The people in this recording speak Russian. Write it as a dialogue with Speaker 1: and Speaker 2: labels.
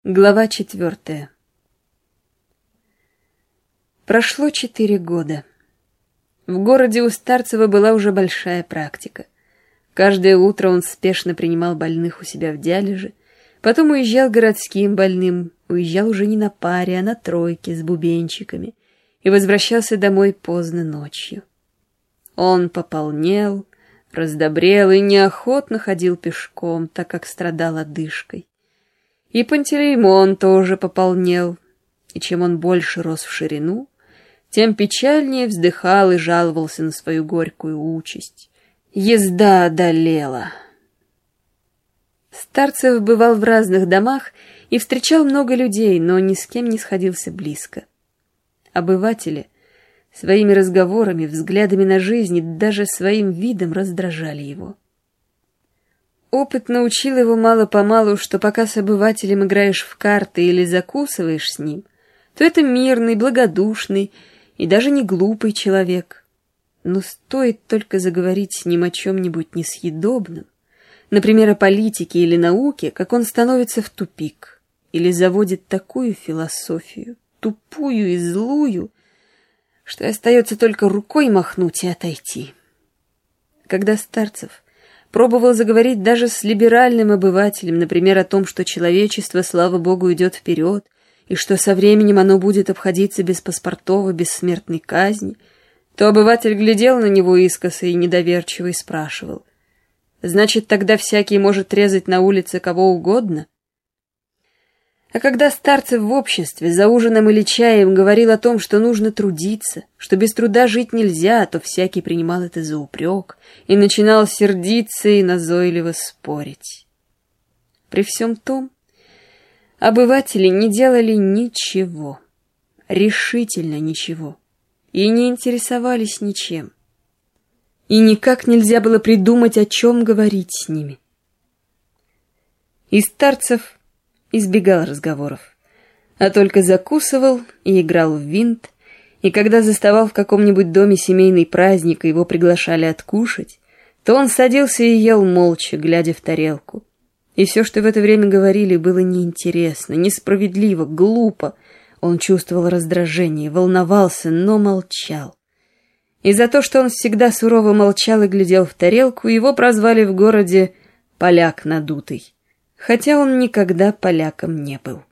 Speaker 1: Глава 4. Прошло 4 года. В городе у Старцева была уже большая практика. Каждое утро он спешно принимал больных у себя в диалиже, потом уезжал городским больным, уезжал уже не на паре, а на тройке с бубенчиками и возвращался домой поздно ночью. Он пополнел, раздобрел и неохотно ходил пешком, так как страдал одышкой. И Пантелеймон тоже пополнел, и чем он больше рос в ширину, тем печальнее вздыхал и жаловался на свою горькую участь. Езда одолела. Старцев бывал в разных домах и встречал много людей, но ни с кем не сходился близко. Обыватели своими разговорами, взглядами на жизнь и даже своим видом раздражали его. Опыт научил его мало-помалу, что пока с обывателем играешь в карты или закусываешь с ним, то это мирный, благодушный и даже не глупый человек. Но стоит только заговорить с ним о чем-нибудь несъедобном, например, о политике или науке, как он становится в тупик или заводит такую философию, тупую и злую, что остается только рукой махнуть и отойти. Когда Старцев пробовал заговорить даже с либеральным обывателем, например, о том, что человечество, слава богу, идет вперед, и что со временем оно будет обходиться без паспортов и без смертной казни, то обыватель глядел на него искоса и недоверчиво и спрашивал: «Значит, тогда всякий может резать на улице кого угодно?» А когда Старцев в обществе за ужином или чаем говорил о том, что нужно трудиться, что без труда жить нельзя, то всякий принимал это за упрек и начинал сердиться и назойливо спорить. При всем том, обыватели не делали ничего, решительно ничего, и не интересовались ничем. И никак нельзя было придумать, о чем говорить с ними. И Старцев избегал разговоров, а только закусывал и играл в винт, и когда заставал в каком-нибудь доме семейный праздник и его приглашали откушать, то он садился и ел молча, глядя в тарелку. И все, что в это время говорили, было неинтересно, несправедливо, глупо. Он чувствовал раздражение, волновался, но молчал. И за то, что он всегда сурово молчал и глядел в тарелку, его прозвали в городе «поляк надутый», хотя он никогда поляком не был.